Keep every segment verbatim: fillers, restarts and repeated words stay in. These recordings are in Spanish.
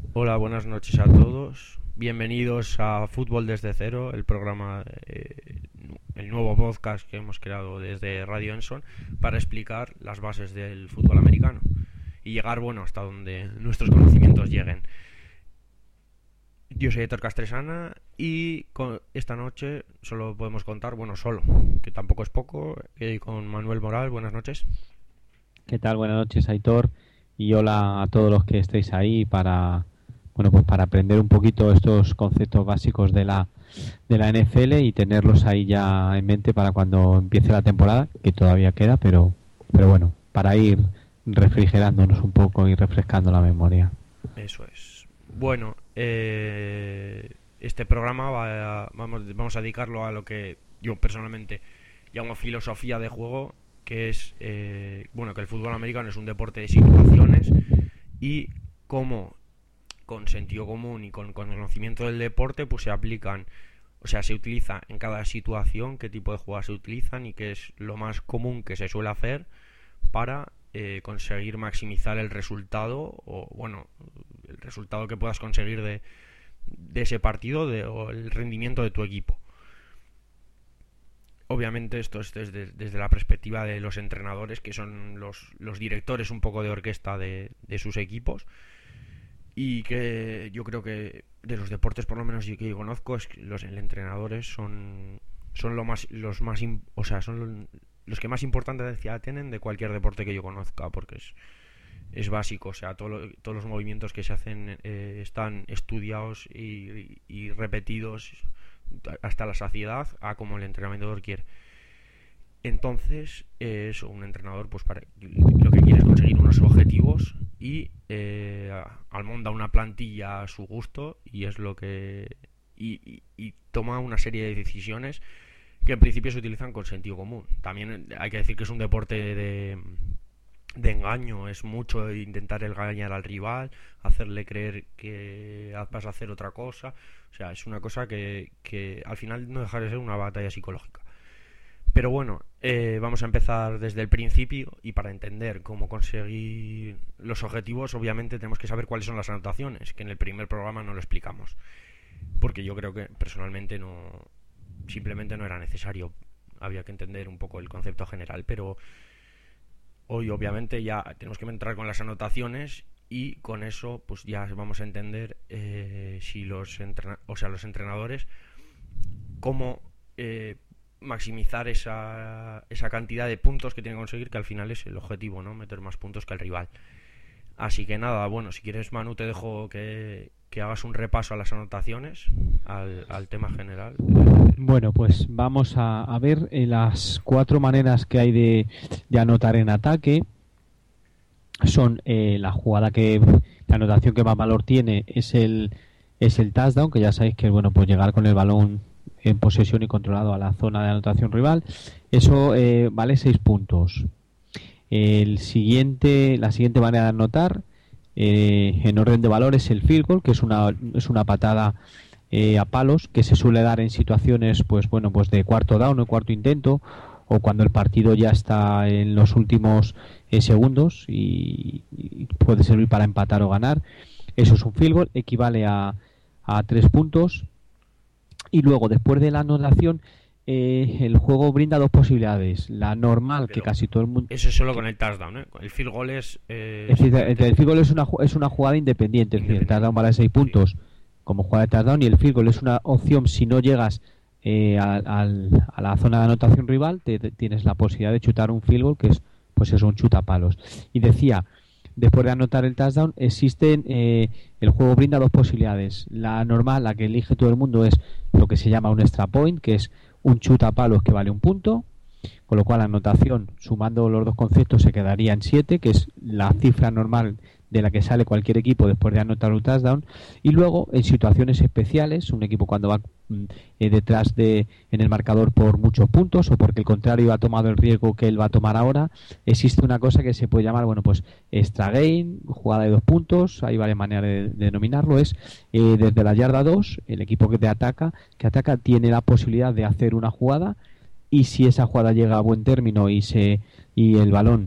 Hola, buenas noches a todos. Bienvenidos a Fútbol desde cero, el programa, eh, el nuevo podcast que hemos creado desde Radio Enson para explicar las bases del fútbol americano y llegar, bueno, hasta donde nuestros conocimientos lleguen. Yo soy Héctor Castresana y con esta noche solo podemos contar, bueno, solo, que tampoco es poco, eh, con Manuel Moral. Buenas noches. ¿Qué tal? Buenas noches, Aitor. Y hola a todos los que estéis ahí para, bueno, pues para aprender un poquito estos conceptos básicos de la, de la N F L y tenerlos ahí ya en mente para cuando empiece la temporada, que todavía queda, pero, pero bueno, para ir refrigerándonos un poco y refrescando la memoria. Eso es. Bueno, eh, este programa va a- vamos, vamos a dedicarlo a lo que yo personalmente llamo filosofía de juego, que es, eh, bueno, que el fútbol americano es un deporte de situaciones y cómo con sentido común y con conocimiento del deporte pues se aplican, o sea, se utiliza en cada situación, qué tipo de jugadas se utilizan y qué es lo más común que se suele hacer para eh, conseguir maximizar el resultado o, bueno, el resultado que puedas conseguir de, de ese partido de, o el rendimiento de tu equipo. Obviamente esto es desde, desde la perspectiva de los entrenadores, que son los, los directores un poco de orquesta de, de sus equipos, y que yo creo que de los deportes por lo menos yo que yo conozco es que los entrenadores son son lo más los más o sea son los que más importancia tienen de cualquier deporte que yo conozca, porque es es básico, o sea, todo lo, todos los movimientos que se hacen eh, están estudiados y, y repetidos hasta la saciedad a como el entrenador quiere. Entonces, eh, eso, un entrenador, pues para lo que quiere es conseguir unos objetivos y eh, almonda una plantilla a su gusto y es lo que y, y, y toma una serie de decisiones que en principio se utilizan con sentido común. También hay que decir que es un deporte de, de engaño, es mucho intentar engañar al rival, hacerle creer que vas a hacer otra cosa. O sea, es una cosa que, que al final no deja de ser una batalla psicológica. Pero bueno, eh, vamos a empezar desde el principio y para entender cómo conseguir los objetivos, obviamente tenemos que saber cuáles son las anotaciones, que en el primer programa no lo explicamos, porque yo creo que personalmente no, simplemente no era necesario, había que entender un poco el concepto general, pero hoy obviamente ya tenemos que entrar con las anotaciones y con eso pues ya vamos a entender eh, si los entrena o sea los entrenadores cómo eh, maximizar esa, esa cantidad de puntos que tiene que conseguir, que al final es el objetivo, ¿no? Meter más puntos que el rival. Así que nada, bueno, si quieres, Manu, te dejo que, que hagas un repaso a las anotaciones, al, al tema general. Bueno, pues vamos a, a ver eh, las cuatro maneras que hay de, de anotar en ataque. Son eh, la jugada que la anotación que más valor tiene es el es el touchdown, que ya sabéis que bueno, pues llegar con el balón en posesión y controlado a la zona de anotación rival. Eso eh, vale seis puntos. El siguiente la siguiente manera de anotar eh, en orden de valor es el field goal, que es una es una patada eh, a palos que se suele dar en situaciones pues bueno, pues de cuarto down o cuarto intento, o cuando el partido ya está en los últimos eh, segundos y, y puede servir para empatar o ganar. Eso es un field goal, equivale a, a tres puntos. Y luego, después de la anotación, eh, el juego brinda dos posibilidades. La normal, que Pero casi todo el mundo... eso es solo que, con el touchdown, ¿eh? El field goal es eh, es decir, el, simplemente el field goal es una, es una jugada independiente. Es decir, el independiente. touchdown vale seis Sí. puntos como jugada de touchdown, y el field goal es una opción si no llegas eh, a, a, a la zona de anotación rival, te, te, tienes la posibilidad de chutar un field goal, que es pues es un chutapalos. Y decía, después de anotar el touchdown, existen eh, el juego brinda dos posibilidades. La normal, la que elige todo el mundo, es lo que se llama un extra point, que es un chutapalos que vale un punto, con lo cual la anotación, sumando los dos conceptos, se quedaría en siete, que es la cifra normal de la que sale cualquier equipo después de anotar un touchdown. Y luego, en situaciones especiales, un equipo cuando va eh, detrás de en el marcador por muchos puntos, o porque el contrario ha tomado el riesgo que él va a tomar ahora, existe una cosa que se puede llamar, bueno, pues extra gain, jugada de dos puntos. Hay varias maneras de, de denominarlo. Es eh, desde la yarda dos, el equipo que te ataca, que ataca tiene la posibilidad de hacer una jugada, y si esa jugada llega a buen término y se y el balón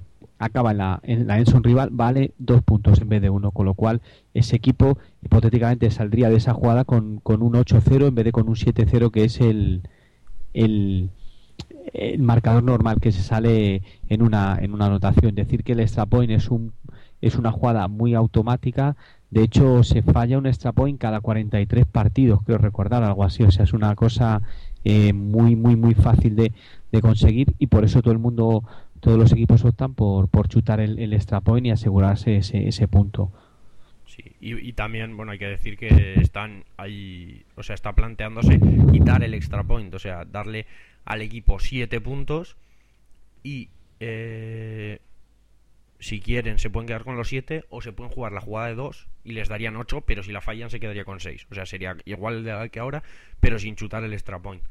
acaba en la, en la endzone rival, vale dos puntos en vez de uno, con lo cual ese equipo hipotéticamente saldría de esa jugada con, con un ocho cero en vez de con un siete cero, que es el, el, el marcador normal que se sale en una, en una anotación. Decir que el extra point es, un, es una jugada muy automática. De hecho, se falla un extra point cada cuarenta y tres partidos, creo recordar, algo así. O sea, es una cosa eh, muy, muy, muy fácil de, de conseguir, y por eso todo el mundo, todos los equipos optan por, por chutar el, el extra point y asegurarse ese, ese punto. Sí, y, y también, bueno, hay que decir que están ahí, o sea, está planteándose quitar el extra point, o sea, darle al equipo siete puntos y eh, si quieren se pueden quedar con los siete o se pueden jugar la jugada de dos y les darían ocho, pero si la fallan se quedaría con seis. O sea, sería igual de que ahora, pero sin chutar el extra point.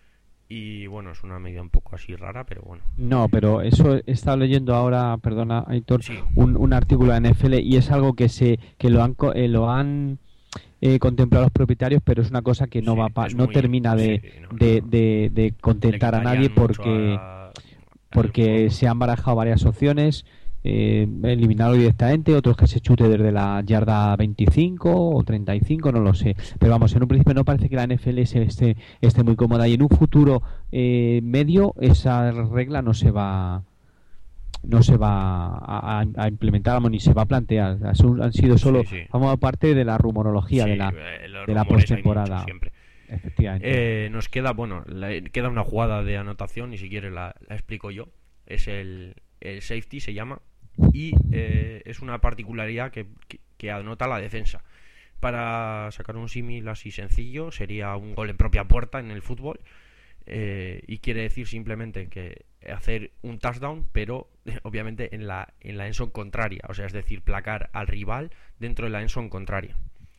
Y bueno, es una medida un poco así rara, pero bueno. No, pero eso he estado leyendo ahora, perdona, Aitor, Sí. un, un artículo de N F L, y es algo que se que lo han co- eh, lo han eh, contemplado los propietarios, pero es una cosa que no Sí, va pa- es no muy- termina de, sí, no, de, no, no. de- de contentar a Le nadie, quitarían mucho porque a- al porque juego. se han barajado varias opciones, eh, eliminarlo directamente, otros que se chute desde la yarda veinticinco o treinta y cinco, no lo sé. Pero vamos, en un principio no parece que la N F L se esté, esté muy cómoda, y en un futuro eh, medio esa regla no se va no se va a, a- a implementar, vamos, ni se va a plantear. Han, han sido solo, Sí, sí. vamos, parte de la rumorología Sí, de la eh, los de la rumores hay muchos postemporada. siempre. Efectivamente. Eh, nos queda, bueno, la- queda una jugada de anotación, y si quieres la, la explico yo. Es el, el safety, se llama, y eh, es una particularidad que, que, que anota la defensa. Para sacar un símil así sencillo, sería un gol en propia puerta en el fútbol, eh, y quiere decir simplemente que hacer un touchdown, pero obviamente en la, en la endzone contraria, o sea, es decir, placar al rival dentro de la endzone contraria.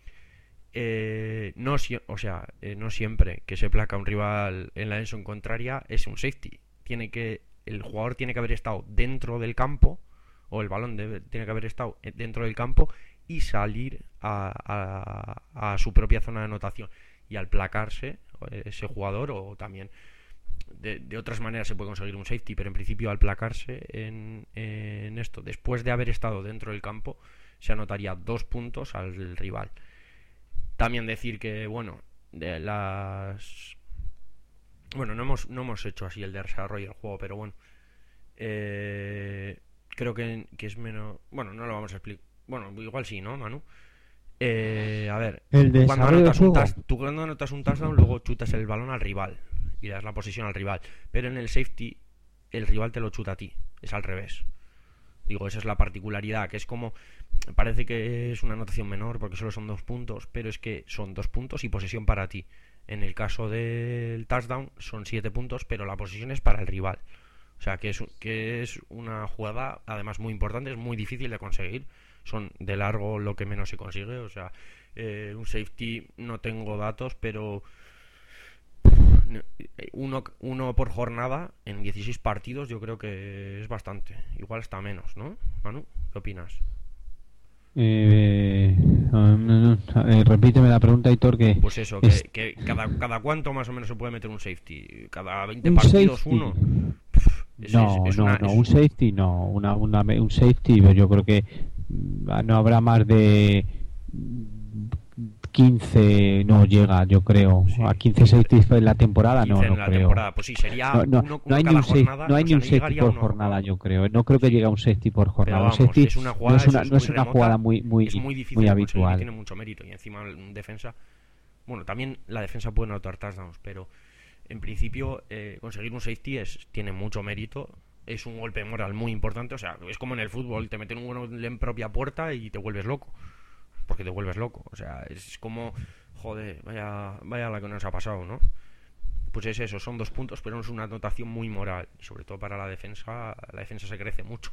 Eh, no, o sea, eh, no siempre que se placa un rival en la endzone contraria es un safety. Tiene que, el jugador tiene que haber estado dentro del campo, o el balón debe, tiene que haber estado dentro del campo y salir a, a, a su propia zona de anotación. Y al placarse ese jugador, o también de, de otras maneras se puede conseguir un safety, pero en principio al placarse en, en esto, después de haber estado dentro del campo, se anotaría dos puntos al rival. También decir que, bueno, de las... Bueno, no hemos, no hemos hecho así el desarrollo del juego, pero bueno. Eh, creo que, que es menos... Bueno, no lo vamos a explicar. Bueno, igual sí, ¿no, Manu? Eh, a ver, El tú cuando, desarrollo del anotas un juego. touch- tú cuando anotas un touchdown, luego chutas el balón al rival y le das la posesión al rival. Pero en el safety, el rival te lo chuta a ti. Es al revés. Digo, esa es la particularidad, que es como... Parece que es una anotación menor porque solo son dos puntos, pero es que son dos puntos y posesión para ti. En el caso del touchdown son siete puntos, pero la posesión es para el rival. O sea, que es, que es una jugada, además, muy importante, es muy difícil de conseguir. Son de largo lo que menos se consigue. O sea, eh, un safety no tengo datos, pero... Uno, uno por jornada en dieciséis partidos yo creo que es bastante. Igual está menos, ¿no, Manu? ¿Qué opinas? Eh, no, no, no, eh, repíteme la pregunta, Hitor, que Pues eso, que, es que cada, cada cuánto más o menos se puede meter un safety. Cada veinte un partidos safety. uno. Pff, es, No, es, es no, una, no, es- un safety no, una, una, un safety yo creo que mm, no habrá más de quince, no llega, yo creo, sí, a quince safeties en la temporada, no, quince en no la creo. temporada. Pues sí, sería No, no, uno, no uno hay ni cada un safety, jornada. no hay O ni sea, un no safety llegaría a por uno. jornada, yo creo. No creo que Sí. llegue a un safety por Pero jornada. Un vamos, safety es una no jugada, es eso una, es no muy es una remota. jugada muy, muy, Es muy difícil muy de conseguir y habitual. tiene mucho mérito. Y encima en defensa... Bueno, también la defensa puede anotar touchdowns, pero en principio eh, conseguir un safety es, tiene mucho mérito. Es un golpe moral muy importante. O sea, es como en el fútbol, te meten un gol en propia puerta y te vuelves loco. Porque te vuelves loco. O sea, es como, joder, vaya, vaya la que nos ha pasado, ¿no? Pues es eso, son dos puntos, pero es una anotación muy moral. Y sobre todo para la defensa, la defensa se crece mucho.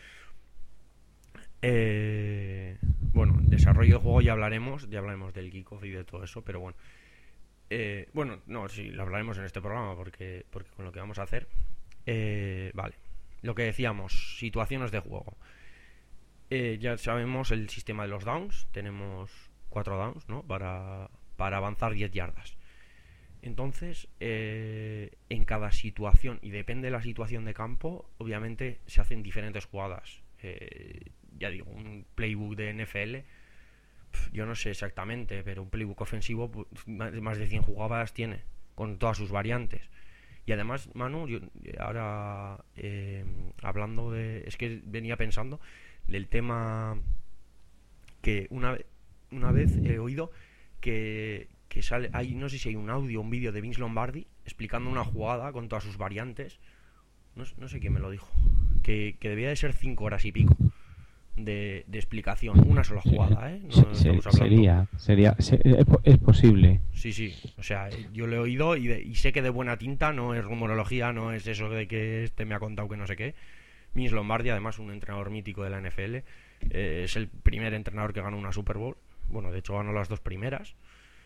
Eh, bueno, desarrollo de juego ya hablaremos, ya hablaremos del kickoff y de todo eso, pero bueno. Eh, bueno, no, sí, lo hablaremos en este programa porque, porque con lo que vamos a hacer. Eh, vale, lo que decíamos, situaciones de juego. Eh, ya sabemos el sistema de los downs, tenemos cuatro downs, ¿no? Para, para avanzar diez yardas. Entonces, eh, en cada situación, y depende de la situación de campo, obviamente se hacen diferentes jugadas. Eh, ya digo, un playbook de N F L, pf, yo no sé exactamente, pero un playbook ofensivo pues, más de cien jugadas tiene, con todas sus variantes. Y además, Manu, yo ahora eh, hablando de... Es que venía pensando del tema que una, una vez he oído que, que sale... Hay, no sé si hay un audio o un vídeo de Vince Lombardi explicando una jugada con todas sus variantes. No, no sé quién me lo dijo. Que, que debía de ser cinco horas y pico de, de explicación. Una sola jugada, ¿eh? No, Se, no sería, sería, se, es, es posible. Sí, sí. O sea, yo lo he oído y, de, y sé que de buena tinta, no es rumorología, no es eso de que este me ha contado que no sé qué. Vince Lombardi, además un entrenador mítico de la N F L, eh, es el primer entrenador que ganó una Super Bowl. Bueno, de hecho ganó las dos primeras.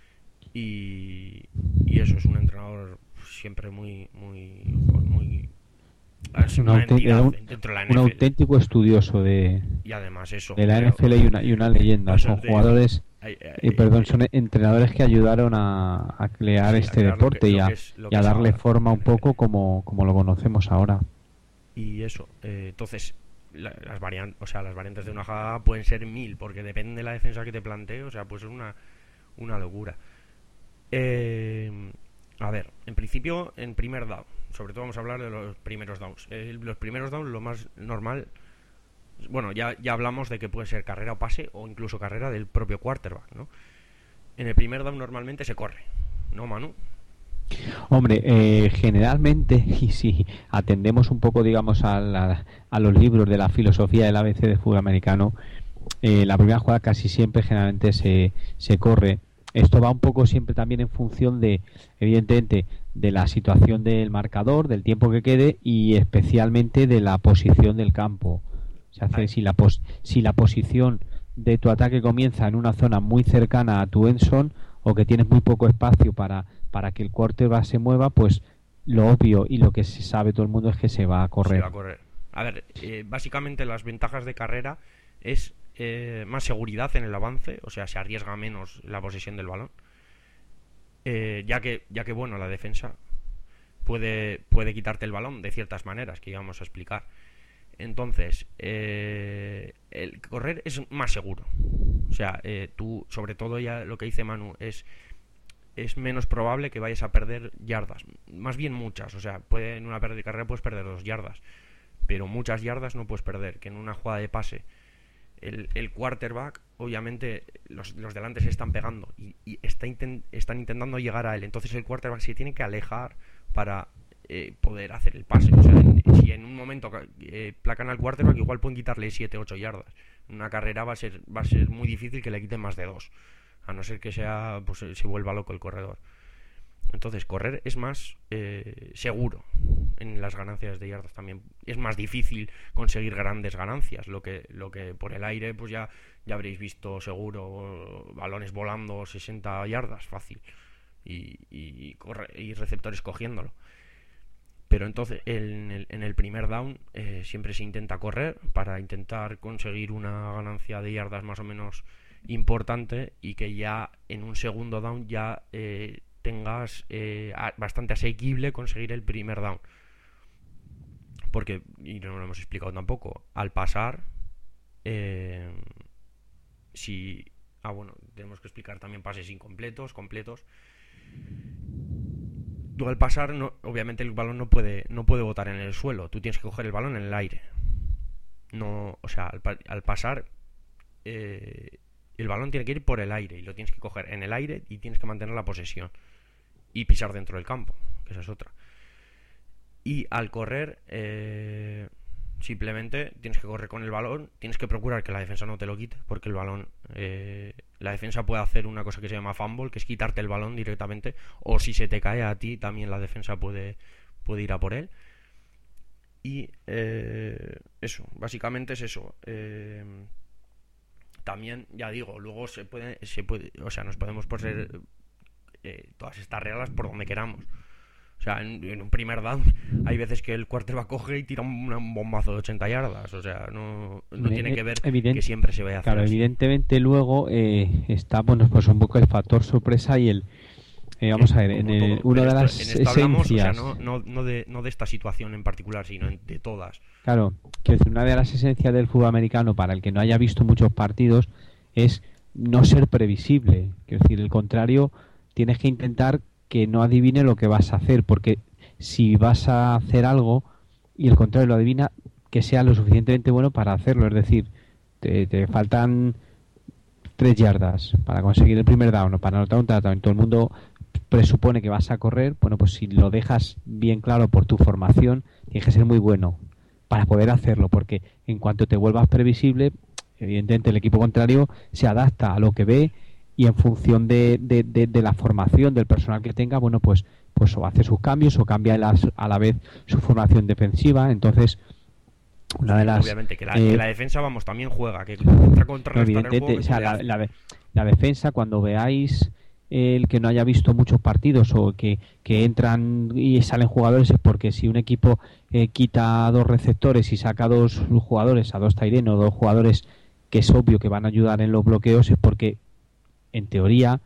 Y, y eso, es un entrenador siempre muy, muy, muy es una una entidad un, dentro de la un N F L. auténtico estudioso de, Y además eso, de la pero, N F L y una, y una leyenda. Son de, jugadores, ay, ay, eh, perdón, ay, son entrenadores que ayudaron a, a crear sí, este a deporte que, y a, es, y a darle ahora, forma un poco como, como lo conocemos ahora. Y eso, eh, entonces la, las variantes, o sea, las variantes de una jugada pueden ser mil, porque depende de la defensa que te plantee, o sea, pues es una, una locura. Eh, a ver, en principio, en primer down, sobre todo vamos a hablar de los primeros downs. Eh, los primeros downs, lo más normal, bueno, ya, ya hablamos de que puede ser carrera o pase, o incluso carrera del propio quarterback, ¿no? En el primer down normalmente se corre, ¿no, Manu? Hombre, eh, generalmente, y si atendemos un poco, digamos, a, la, a los libros de la filosofía del A B C de fútbol americano, eh, la primera jugada casi siempre generalmente se, se corre. Esto va un poco siempre también en función de, evidentemente, de la situación del marcador, del tiempo que quede y especialmente de la posición del campo. Se hace si la, pos, si la posición de tu ataque comienza en una zona muy cercana a tu end zone o que tienes muy poco espacio para, para que el quarterback se mueva, pues lo obvio y lo que se sabe todo el mundo es que se va a correr. Se va a correr. A ver, eh, básicamente las ventajas de carrera es eh, más seguridad en el avance, o sea, se arriesga menos la posesión del balón, eh, ya que ya que bueno, la defensa puede puede quitarte el balón de ciertas maneras que íbamos a explicar. Entonces, eh, el correr es más seguro. O sea, eh, tú, sobre todo ya lo que dice Manu, es es menos probable que vayas a perder yardas. Más bien muchas. O sea, puede, en una pérdida de carrera puedes perder dos yardas. Pero muchas yardas no puedes perder. Que en una jugada de pase, el, el quarterback, obviamente, los, los delantes se están pegando. Y, y está intent, están intentando llegar a él. Entonces el quarterback se tiene que alejar para eh, poder hacer el pase. O sea, en, si en un momento eh, placan al quarterback, igual pueden quitarle siete ocho yardas. En una carrera va a ser, va a ser muy difícil que le quiten más de dos. A no ser que sea, pues se vuelva loco el corredor. Entonces, correr es más eh, seguro en las ganancias de yardas también. Es más difícil conseguir grandes ganancias. Lo que, lo que por el aire, pues ya, ya habréis visto seguro balones volando sesenta yardas, fácil. Y, y, corre, y receptores cogiéndolo. Pero entonces, en el, en el primer down eh, siempre se intenta correr para intentar conseguir una ganancia de yardas más o menos importante y que ya en un segundo down ya eh, tengas eh, bastante asequible conseguir el primer down, porque, y no lo hemos explicado tampoco, al pasar eh, si ah bueno, tenemos que explicar también pases incompletos, completos. Tú al pasar, no, obviamente el balón no puede no puede botar en el suelo, tú tienes que coger el balón en el aire. No, o sea, al, al pasar eh, el balón tiene que ir por el aire y lo tienes que coger en el aire y tienes que mantener la posesión y pisar dentro del campo, que esa es otra. Y al correr eh, simplemente tienes que correr con el balón, tienes que procurar que la defensa no te lo quite, porque el balón eh, la defensa puede hacer una cosa que se llama fumble, que es quitarte el balón directamente, o si se te cae a ti también la defensa puede, puede ir a por él. Y eh, eso, básicamente es eso. eh, También, ya digo, luego se puede, se puede, o sea, nos podemos poner eh, todas estas reglas por donde queramos. O sea, en, en un primer down hay veces que el quarterback coge y tira un, un bombazo de ochenta yardas. O sea, no, no tiene que ver Evident, que siempre se vaya a hacer claro, así. Evidentemente luego eh, está, bueno, pues un poco el factor sorpresa y el eh, vamos a ver, como en el, todo. una En de esto, las en esto hablamos, o sea, esencias, no, no, no, de, no de esta situación en particular, sino en- de todas. claro, quiero decir, una de las esencias del fútbol americano para el que no haya visto muchos partidos es no ser previsible. Quiero decir, el contrario, tienes que intentar que no adivine lo que vas a hacer, porque si vas a hacer algo y el contrario lo adivina, que sea lo suficientemente bueno para hacerlo. Es decir, te, te faltan tres yardas para conseguir el primer down o para anotar un touchdown. Todo el mundo presupone que vas a correr. Bueno, pues si lo dejas bien claro por tu formación, tienes que ser muy bueno para poder hacerlo, porque en cuanto te vuelvas previsible, evidentemente el equipo contrario se adapta a lo que ve y en función de, de, de, de la formación del personal que tenga, bueno, pues pues o hace sus cambios o cambia las, a la vez su formación defensiva. Entonces, una de las... Obviamente, que la, eh, que la defensa, vamos, también juega, que entra a no, contrarrestar el evidentemente, juego o que sea, tú le la, haces. la, de- la defensa, cuando veáis el que no haya visto muchos partidos o que, que entran y salen jugadores, es porque si un equipo eh, quita a dos receptores y saca a dos jugadores, a dos tight end o dos jugadores que es obvio que van a ayudar en los bloqueos, es porque en teoría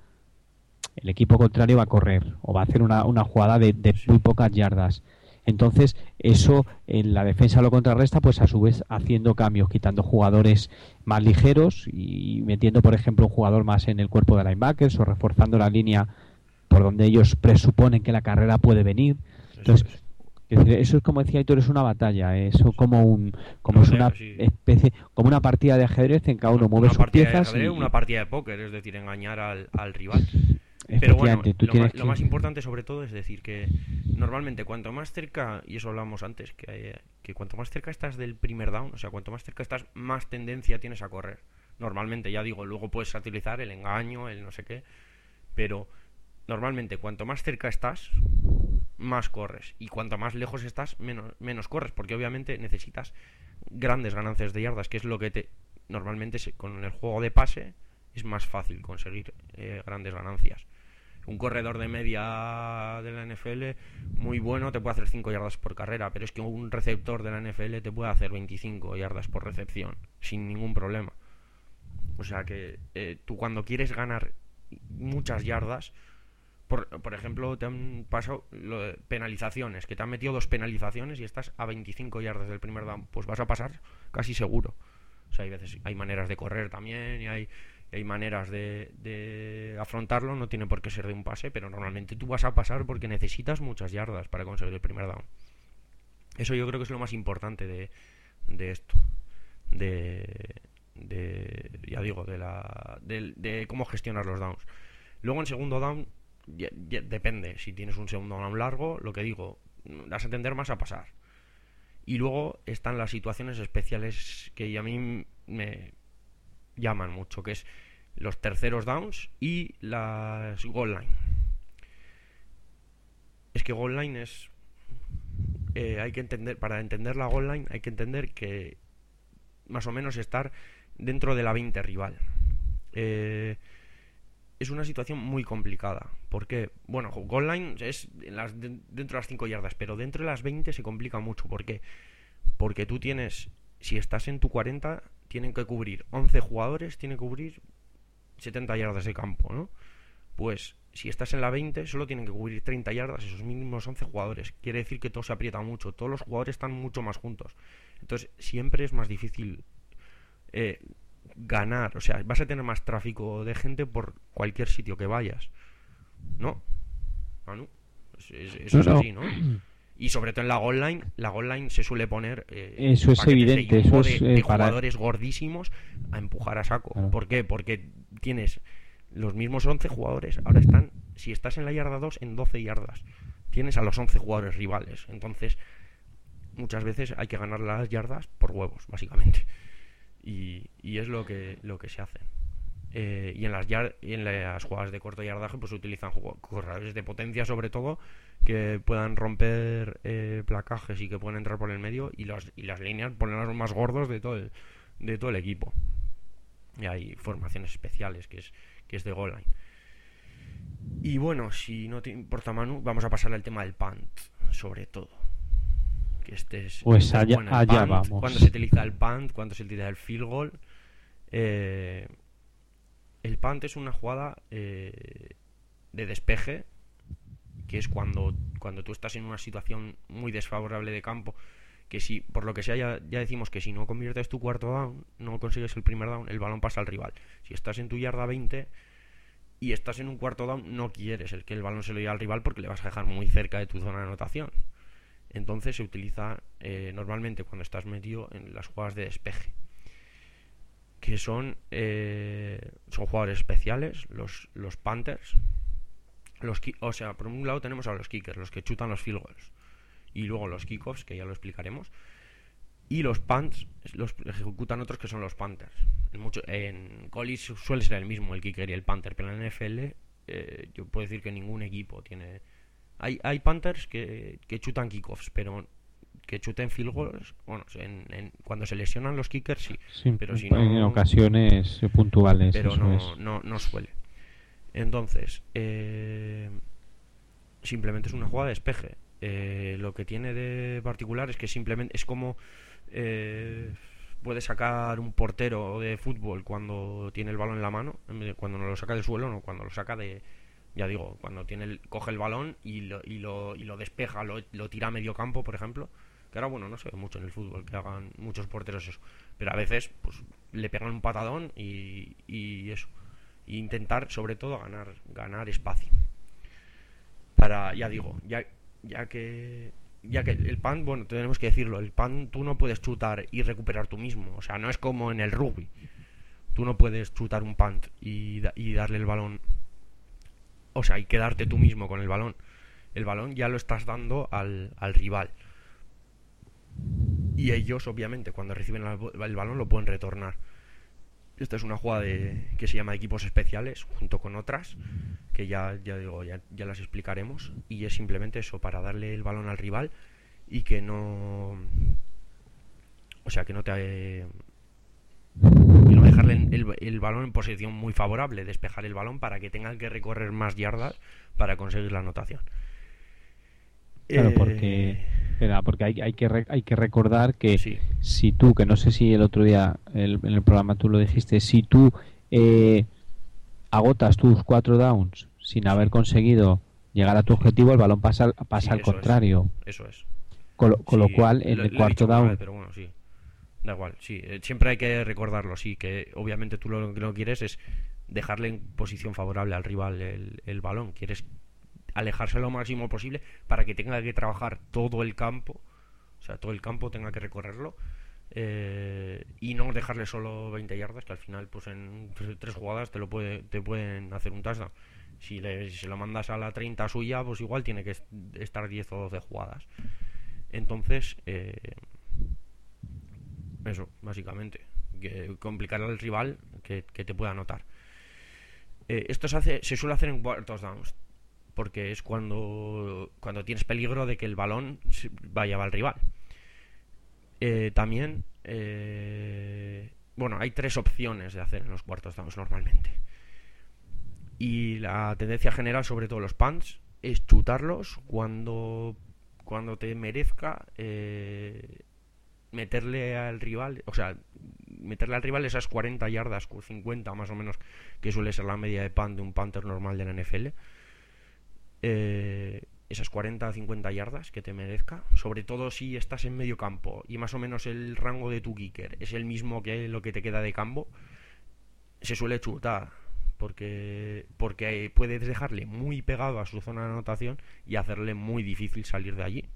el equipo contrario va a correr o va a hacer una, una jugada de, de muy pocas yardas. Entonces, eso en la defensa lo contrarresta, pues a su vez haciendo cambios, quitando jugadores más ligeros y metiendo, por ejemplo, un jugador más en el cuerpo de linebackers o reforzando la línea por donde ellos presuponen que la carrera puede venir. Entonces, Eso es. es decir, eso es como decía Aitor, es una batalla, eso como un como No, es una de- sí. especie, como una partida de ajedrez en cada uno mueve Una sus partida de piezas ajedrez, y, una partida de póker, es decir, engañar al, al rival. Pero bueno, efectivamente, tú lo tienes más, lo que... más importante sobre todo es decir que normalmente cuanto más cerca, y eso hablamos antes, que, hay- que cuanto más cerca estás del primer down, o sea, cuanto más cerca estás, más tendencia tienes a correr. Normalmente, ya digo, luego puedes utilizar el engaño, el no sé qué, pero normalmente cuanto más cerca estás, más corres. Y cuanto más lejos estás, menos, menos corres, porque obviamente necesitas grandes ganancias de yardas, que es lo que te... Normalmente se- con el juego de pase es más fácil conseguir eh, grandes ganancias. Un corredor de media de la N F L muy bueno te puede hacer cinco yardas por carrera, pero es que un receptor de la N F L te puede hacer veinticinco yardas por recepción, sin ningún problema. O sea que eh, tú cuando quieres ganar muchas yardas, por, por ejemplo, te han pasado lo de penalizaciones, que te han metido dos penalizaciones y estás a veinticinco yardas del primer down, pues vas a pasar casi seguro. O sea, hay veces, hay maneras de correr también y hay, hay maneras de, de afrontarlo, no tiene por qué ser de un pase, pero normalmente tú vas a pasar porque necesitas muchas yardas para conseguir el primer down. Eso yo creo que es lo más importante de, de esto, de, de ya digo, de, la, de, de cómo gestionar los downs. Luego en segundo down, ya, ya depende, si tienes un segundo down largo, lo que digo, vas a tender más a pasar. Y luego están las situaciones especiales que a mí me llaman mucho, que es los terceros downs y las goal line. Es que goal line es... Eh, hay que entender, para entender la goal line hay que entender que más o menos estar dentro de la veinte rival. Eh, es una situación muy complicada. ¿Por qué? Bueno, goal line es en las, dentro de las cinco yardas, pero dentro de las veinte se complica mucho. ¿Por qué? Porque tú tienes, si estás en tu cuarenta, tienen que cubrir once jugadores, tienen que cubrir setenta yardas de campo, ¿no? Pues si estás en la veinte, solo tienen que cubrir treinta yardas esos mínimos once jugadores. Quiere decir que todo se aprieta mucho, todos los jugadores están mucho más juntos. Entonces siempre es más difícil eh, ganar, o sea, vas a tener más tráfico de gente por cualquier sitio que vayas, ¿no? Manu, es, es, eso No, es no. así, ¿no? Y sobre todo en la goal line, la goal line se suele poner eh, Eso es paquetes de evidente, jumbo eso es, de, eh, de para- jugadores gordísimos a empujar a saco. Claro. ¿Por qué? Porque tienes los mismos once jugadores, ahora están, si estás en la yarda dos, en doce yardas. Tienes a los once jugadores rivales. Entonces, muchas veces hay que ganar las yardas por huevos, básicamente. Y, y es lo que, lo que se hace. Eh, y en las yard, y en las jugadas de corto yardaje pues se utilizan jug- corredores de potencia sobre todo que puedan romper eh, placajes y que puedan entrar por el medio, y, los, y las líneas ponen los más gordos de todo el, de todo el equipo. Y hay formaciones especiales que es, que es de goal line. Y bueno, si no te importa, Manu, vamos a pasar al tema del punt, sobre todo. Que este es, Pues este es allá- bueno, el allá punt, vamos. cuando se utiliza el punt, cuando se utiliza el field goal. Eh, el punt es una jugada eh, de despeje que es cuando, cuando tú estás en una situación muy desfavorable de campo, que si, por lo que sea, ya, ya decimos que si no conviertes tu cuarto down, no consigues el primer down, el balón pasa al rival. Si estás en tu yarda veinte y estás en un cuarto down, no quieres el que el balón se lo lleve al rival porque le vas a dejar muy cerca de tu zona de anotación. Entonces se utiliza eh, normalmente cuando estás metido en las jugadas de despeje, que son eh, son jugadores especiales, los, los Panthers. Los, o sea, por un lado tenemos a los kickers, los que chutan los field goals, y luego los kickoffs, que ya lo explicaremos, y los punts los ejecutan otros, que son los Panthers. En, mucho, en college suele ser el mismo, el kicker y el Panther, pero en la N F L eh, yo puedo decir que ningún equipo tiene... Hay, hay Panthers que, que chutan kickoffs, pero que chuten field goals, bueno, en, en, cuando se lesionan los kickers sí, sí, pero si en no... En ocasiones puntuales, pero eso no, es. no, no suele. Entonces, eh, simplemente es una jugada de despeje. Eh, lo que tiene de particular es que simplemente es como eh, puede sacar un portero de fútbol cuando tiene el balón en la mano, cuando no lo saca del suelo, no, cuando lo saca de, ya digo, cuando tiene el, coge el balón y lo, y lo, y lo despeja, lo, lo tira a medio campo, por ejemplo. Que ahora, bueno, no se ve mucho en el fútbol que hagan muchos porteros eso, pero a veces pues le pegan un patadón y, y eso. E intentar, sobre todo, ganar ganar espacio. Para, ya digo, ya, ya que ya que el punt, bueno, tenemos que decirlo, el punt tú no puedes chutar y recuperar tú mismo. O sea, no es como en el rugby. Tú no puedes chutar un punt y, da, y darle el balón. O sea, y quedarte tú mismo con el balón. El balón ya lo estás dando al, al rival. Y ellos, obviamente, cuando reciben el balón lo pueden retornar. Esta es una jugada de, que se llama equipos especiales, junto con otras, que ya, ya digo, ya, ya las explicaremos. Y es simplemente eso, para darle el balón al rival y que no... O sea, que no te... Y no dejarle el, el balón en posición muy favorable, despejar el balón para que tengan que recorrer más yardas para conseguir la anotación. Claro, Eh, porque espera, porque hay, hay que re- hay que recordar que sí. si tú, que no sé si el otro día el, en el programa tú lo dijiste, si tú eh, agotas tus cuatro downs sin haber conseguido llegar a tu objetivo, el balón pasa pasa Sí, al eso contrario. Es, eso es. Con lo, con Sí, lo cual, en lo, el lo he cuarto dicho alguna down, vez, pero bueno, sí. Da igual, sí. Eh, Siempre hay que recordarlo, sí, que obviamente tú lo que no quieres es dejarle en posición favorable al rival el, el balón. Quieres alejarse lo máximo posible para que tenga que trabajar todo el campo, o sea, todo el campo tenga que recorrerlo, eh, y no dejarle solo veinte yardas, que al final, pues en tres, tres jugadas te lo puede, te pueden hacer un touchdown. Si, le, si se lo mandas a la treinta suya, pues igual tiene que estar diez o doce jugadas. Entonces, eh, eso, básicamente, que complicar al rival que, que te pueda anotar. Eh, esto se hace, se suele hacer en cuartos downs, porque es cuando, cuando tienes peligro de que el balón vaya al rival. Eh, también, eh, bueno, hay tres opciones de hacer en los cuartos downs normalmente. Y la tendencia general, sobre todo los punts, es chutarlos cuando, cuando te merezca eh, meterle al rival, o sea, meterle al rival esas cuarenta yardas, cincuenta más o menos, que suele ser la media de punt de un punter normal de la N F L. Eh, esas cuarenta a cincuenta yardas que te merezca, sobre todo si estás en medio campo y más o menos el rango de tu kicker es el mismo que lo que te queda de campo, se suele chutar porque, porque puedes dejarle muy pegado a su zona de anotación y hacerle muy difícil salir de allí.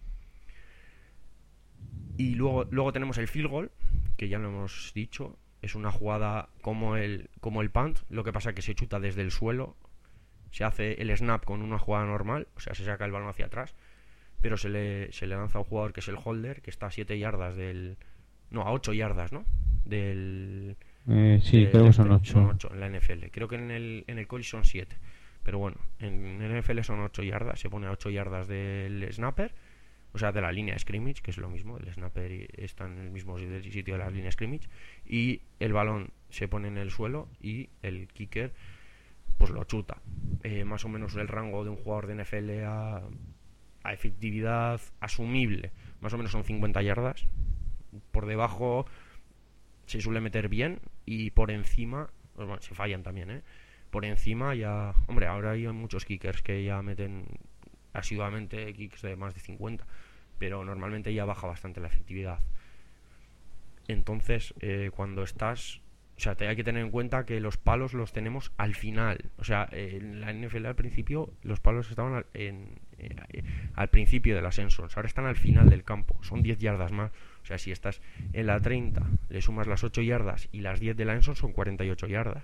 Y luego, luego tenemos el field goal, que ya lo hemos dicho, es una jugada como el, como el punt, lo que pasa que se chuta desde el suelo. Se hace el snap con una jugada normal, o sea, se saca el balón hacia atrás, pero se le, se le lanza a un jugador que es el holder, que está a siete yardas del... No, a ocho yardas, ¿no? Del... eh, sí, del creo que son este, son ocho. ocho en la N F L. Creo que en el, en el college son siete. Pero bueno, en la N F L son ocho yardas, se pone a ocho yardas del snapper, o sea, de la línea de scrimmage, que es lo mismo, el snapper está en el mismo sitio de la línea de scrimmage, y el balón se pone en el suelo y el kicker pues lo chuta. Eh, más o menos el rango de un jugador de N F L a, a efectividad asumible, más o menos son cincuenta yardas. Por debajo se suele meter bien y por encima, pues bueno, se fallan también, ¿eh? Por encima ya, hombre, ahora hay muchos kickers que ya meten asiduamente kicks de más de cincuenta, pero normalmente ya baja bastante la efectividad. Entonces, eh, cuando estás... O sea, te hay que tener en cuenta que los palos los tenemos al final. O sea, en la N F L al principio los palos estaban al, en, eh, al principio de las endzone. Ahora están al final del campo. Son diez yardas más. O sea, si estás en la treinta, le sumas las ocho yardas y las diez de la endzone, son cuarenta y ocho yardas.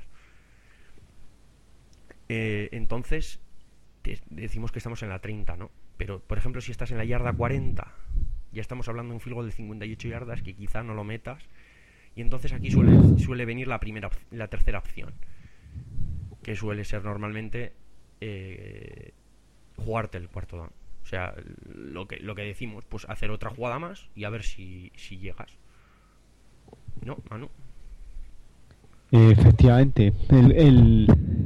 Eh, entonces, te decimos que estamos en la treinta, ¿no? Pero, por ejemplo, si estás en la yarda cuarenta, ya estamos hablando de un field goal de cincuenta y ocho yardas que quizá no lo metas. Y entonces aquí suele, suele venir la primera, la tercera opción, que suele ser normalmente eh, jugarte el cuarto down. O sea, lo que, lo que decimos, pues hacer otra jugada más y a ver si, si llegas. ¿No, Manu? Efectivamente. El, el,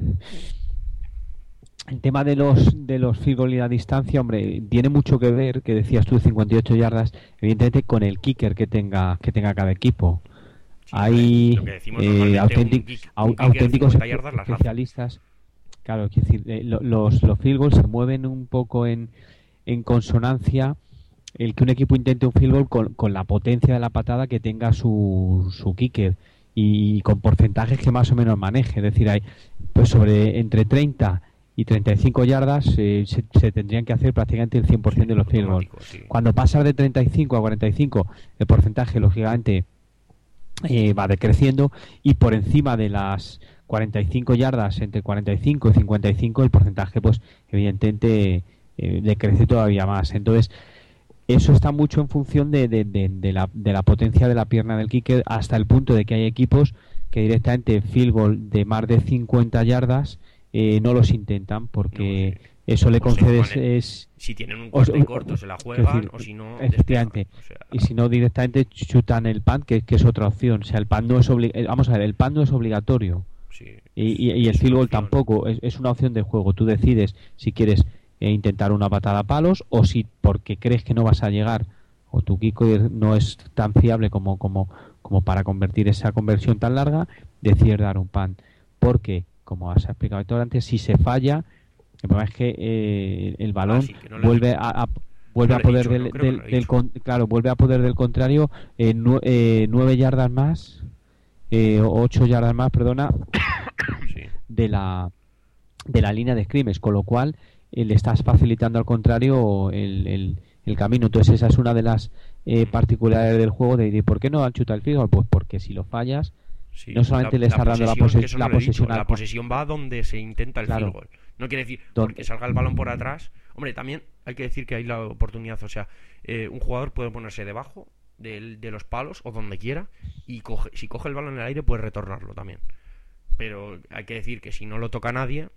el tema de los de los field goal y la distancia, hombre, tiene mucho que ver, que decías tú, cincuenta y ocho yardas, evidentemente con el kicker que tenga que tenga cada equipo. Sí, hay eh, auténtic, au, auténticos especialistas. Claro, es decir, eh, los, los field goals se mueven un poco en, en consonancia el que un equipo intente un field goal con, con la potencia de la patada que tenga su, su kicker y con porcentajes que más o menos maneje. Es decir, hay pues sobre entre treinta y treinta y cinco yardas eh, se, se tendrían que hacer prácticamente el cien por ciento sí, de los field goals. Sí. Cuando pasa de treinta y cinco a cuarenta y cinco, el porcentaje, lógicamente, Eh, va decreciendo, y por encima de las cuarenta y cinco yardas, entre cuarenta y cinco y cincuenta y cinco, el porcentaje pues evidentemente eh, decrece todavía más. Entonces eso está mucho en función de, de, de, de, la, de la potencia de la pierna del kicker, hasta el punto de que hay equipos que directamente field goal de más de cincuenta yardas eh, no los intentan porque no, sí. Eso le concedes es... Si tienen un corte o, corto se la juegan, decir, o si no... Efectivamente. O sea, y si no, directamente chutan el punt, que, que es otra opción. O sea, el punt no es obligatorio. Vamos a ver, el punt no es obligatorio. Sí, y, y, y el field goal tampoco. Es, es una opción de juego. Tú decides si quieres eh, intentar una patada a palos, o si porque crees que no vas a llegar, o tu kicker no es tan fiable como, como, como para convertir esa conversión tan larga, decides dar un punt. Porque, como has explicado todo antes, si se falla... El problema es que eh, el balón ah, sí, no vuelve a, a vuelve no a poder dicho, del, no del, del con, claro vuelve a poder del contrario eh, nu, eh, nueve yardas más eh, ocho yardas más perdona sí. de la de la línea de scrimmage, con lo cual eh, le estás facilitando al contrario el, el, el camino. Entonces esa es una de las eh, particularidades del juego de, de ¿por qué no han chutado el field goal? Pues porque si lo fallas sí, le estás dando la, pose la posesión. La posesión va donde se intenta el claro. field goal. No quiere decir porque salga el balón por atrás. Hombre, también hay que decir que hay la oportunidad. O sea, eh, un jugador puede ponerse debajo de, de los palos o donde quiera y coge, si coge el balón en el aire puede retornarlo también. Pero hay que decir que si no lo toca nadie,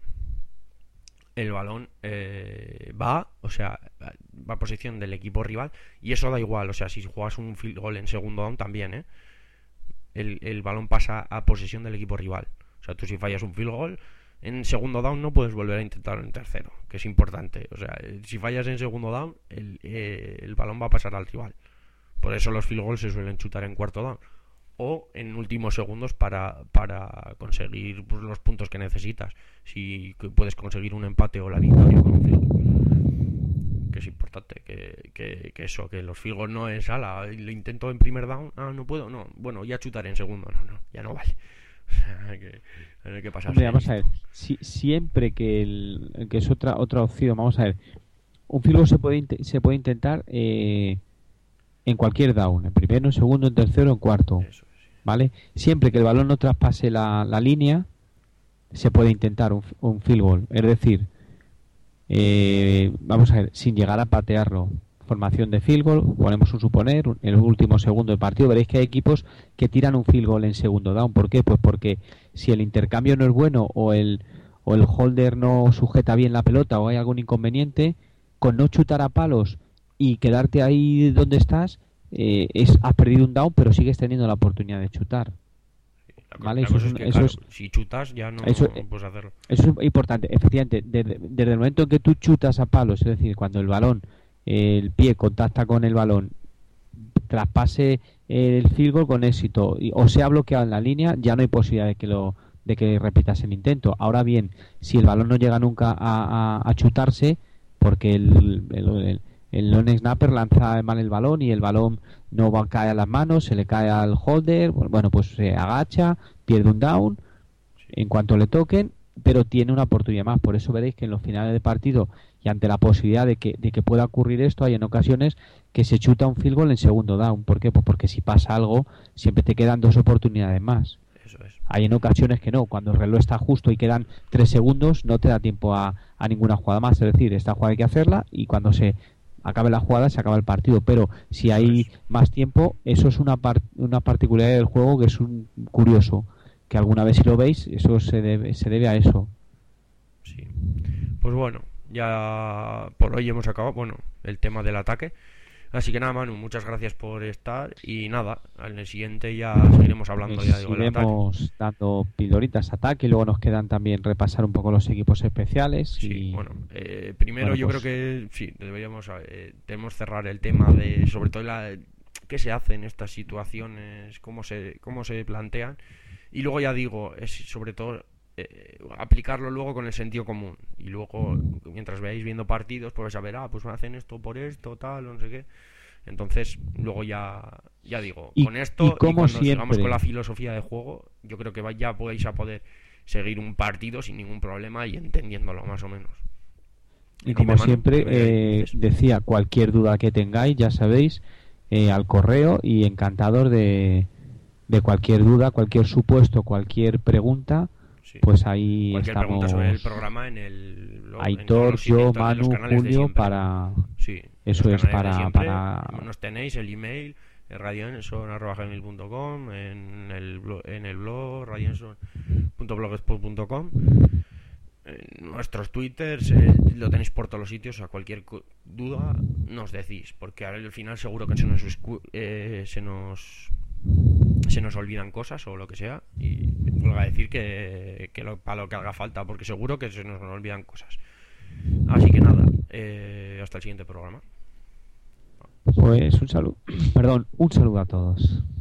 el balón eh, va, o sea, va a posición del equipo rival, y eso da igual. O sea, si juegas un field goal en segundo down también, ¿eh? El, el balón pasa a posesión del equipo rival. O sea, tú si fallas un field goal en segundo down no puedes volver a intentarlo en tercero, que es importante. O sea, si fallas en segundo down, el, eh, el balón va a pasar al rival. Por eso los field goals se suelen chutar en cuarto down o en últimos segundos para, para conseguir pues, los puntos que necesitas. Si puedes conseguir un empate o la victoria con un field goal, que es importante, que, que, que eso, que los field goals no es ala, lo intento en primer down, ah, no puedo, no, bueno, ya chutaré en segundo, no, no, ya no vale. hay que, hay que pasarse. Hombre, vamos a ver, si, siempre que el, que es otra otra opción, vamos a ver, un field goal se puede se puede intentar eh, en cualquier down, en primero, en segundo, en tercero, en cuarto. Eso, sí. ¿Vale? Siempre que el balón no traspase la, la línea, se puede intentar un, un field goal. Es decir, eh, vamos a ver, sin llegar a patearlo. Formación de field goal, ponemos un suponer, en el último segundo del partido, veréis que hay equipos que tiran un field goal en segundo down. ¿Por qué? Pues porque si el intercambio no es bueno o el, o el holder no sujeta bien la pelota o hay algún inconveniente, con no chutar a palos y quedarte ahí donde estás, eh, es, has perdido un down, pero sigues teniendo la oportunidad de chutar. ¿Vale? Eso, es, es que, eso claro, es, si chutas ya no, eso, no puedes hacerlo. Eso es importante. Efectivamente, desde, desde el momento en que tú chutas a palos, es decir, cuando el balón, el pie contacta con el balón, traspase el field goal con éxito o sea bloqueado en la línea, ya no hay posibilidad de que lo de que repitas el intento. Ahora bien, si el balón no llega nunca a, a, a chutarse, porque el, el, el, el long snapper lanza mal el balón y el balón no va a caer a las manos, se le cae al holder, bueno, pues se agacha, pierde un down en cuanto le toquen, pero tiene una oportunidad más. Por eso veréis que en los finales de partido y ante la posibilidad de que, de que pueda ocurrir esto, hay en ocasiones que se chuta un field goal en segundo down. ¿Por qué? Pues porque si pasa algo, siempre te quedan dos oportunidades más. Eso es. Hay en ocasiones que no, cuando el reloj está justo y quedan tres segundos, no te da tiempo a, a ninguna jugada más. Es decir, esta jugada hay que hacerla y cuando se acabe la jugada se acaba el partido. Pero si hay más tiempo, eso es una, par una particularidad del juego que es un curioso. Que alguna vez si lo veis, eso se debe, se debe a eso. Sí. Pues bueno, ya por hoy hemos acabado, bueno, el tema del ataque. Así que nada, Manu, muchas gracias por estar y nada, en el siguiente ya seguiremos hablando Pues ya digo, del ataque. iremos dando pildoritas ataque y luego nos quedan también repasar un poco los equipos especiales. Sí, y... bueno, eh, primero bueno, yo pues... creo que sí, deberíamos eh, debemos cerrar el tema de sobre todo la, qué se hace en estas situaciones, cómo se cómo se plantean y luego ya digo, es sobre todo eh, aplicarlo luego con el sentido común y luego mientras veáis viendo partidos pues vais a ver, ah, pues me hacen esto por esto, tal, no sé qué. Entonces, luego ya ya digo, y, con esto y, y cuando siempre... sigamos con la filosofía de juego, yo creo que ya podéis a poder seguir un partido sin ningún problema y entendiéndolo más o menos. Y como Dime, siempre, Manu, eh, decía, cualquier duda que tengáis, ya sabéis, eh, al correo y encantador de, de cualquier duda, cualquier supuesto, cualquier pregunta. Sí. Pues ahí cualquier estamos. Pregunta sobre el programa en el blog, Aitor, yo, Manu, Julio, para sí, eso es para, para nos tenéis el email radioenson arroba gmail punto com, en el blog, en el blog radioenson punto blogspot punto com, en nuestros twitters eh, lo tenéis por todos los sitios. A cualquier duda nos decís, porque al final seguro que se nos eh, se nos se nos olvidan cosas o lo que sea y vuelvo a decir que, que lo, para lo que haga falta, porque seguro que se nos olvidan cosas. Así que nada, eh, hasta el siguiente programa. Pues un saludo, perdón, un saludo a todos.